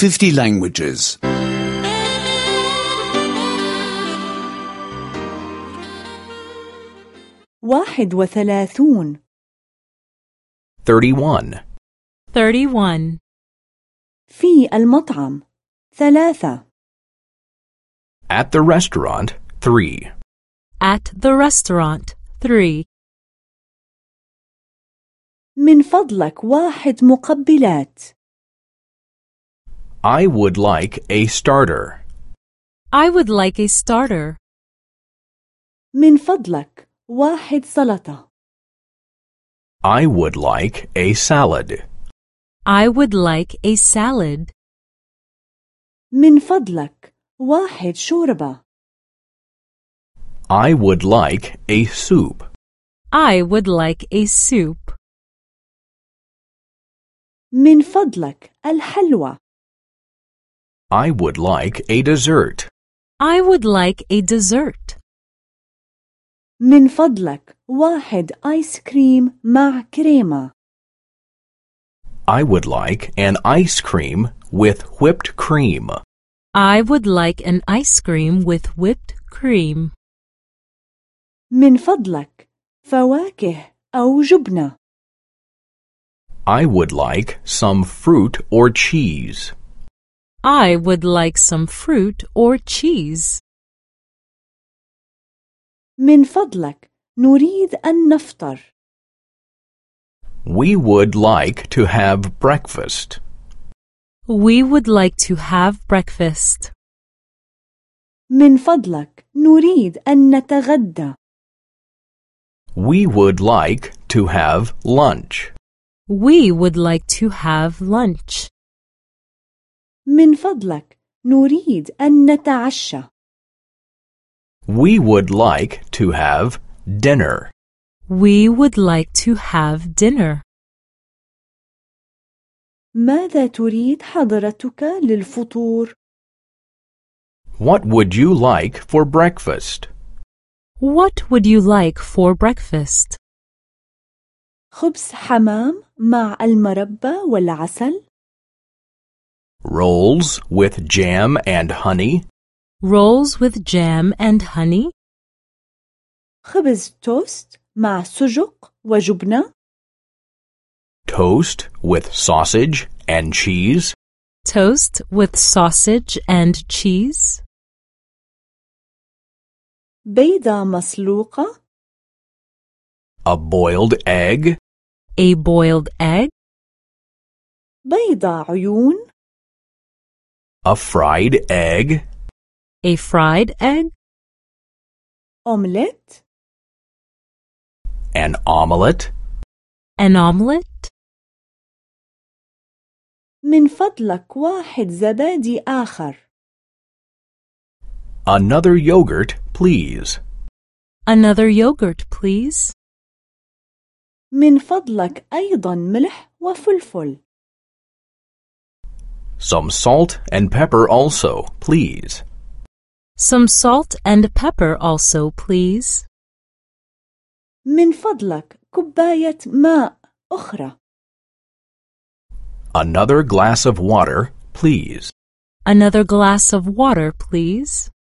50 languages. 31 31. 31. في المطعم 3 At the restaurant, 3. At the restaurant, 3. من فضلك 1 مقبلات. I would like a starter. I would like a starter. من فضلك 1 سلطة. I would like a salad. I would like a salad. من فضلك 1 شوربة. I would like a soup. I would like a soup. من فضلك الحلوى. I would like a dessert. I would like a dessert. من فضلك 1 آيس كريم مع كريمة. I would like an ice cream with whipped cream. I would like an ice cream with whipped cream. من فضلك فواكه أو جبنة. I would like some fruit or cheese. I would like some fruit or cheese. من فضلك نريد أن نفطر. We would like to have breakfast. We would like to have breakfast. من فضلك نريد أن نتغدى. We would like to have lunch. We would like to have lunch. من فضلك نريد أن نتعشى. We would like to have dinner. We would like to have dinner. ماذا تريد حضرتك للفطور؟ What would you like for breakfast? What would you like for breakfast? خبز حمام مع المربى والعسل. Rolls with jam and honey. Rolls with jam and honey. خبز توست مع سجق وجبنة. Toast with sausage and cheese. Toast with sausage and cheese. بيضة مسلوقة. A boiled egg. A boiled egg. بيضة عيون. A fried egg. A fried egg. أومليت. An omelette. An omelette. من فضلك 1 زبادي آخر. Another yogurt, please. Another yogurt, please. من فضلك أيضا ملح وفلفل. Some salt and pepper also, please. Some salt and pepper also, please. من فضلك كوباية ماء أخرى. Another glass of water, please. Another glass of water, please.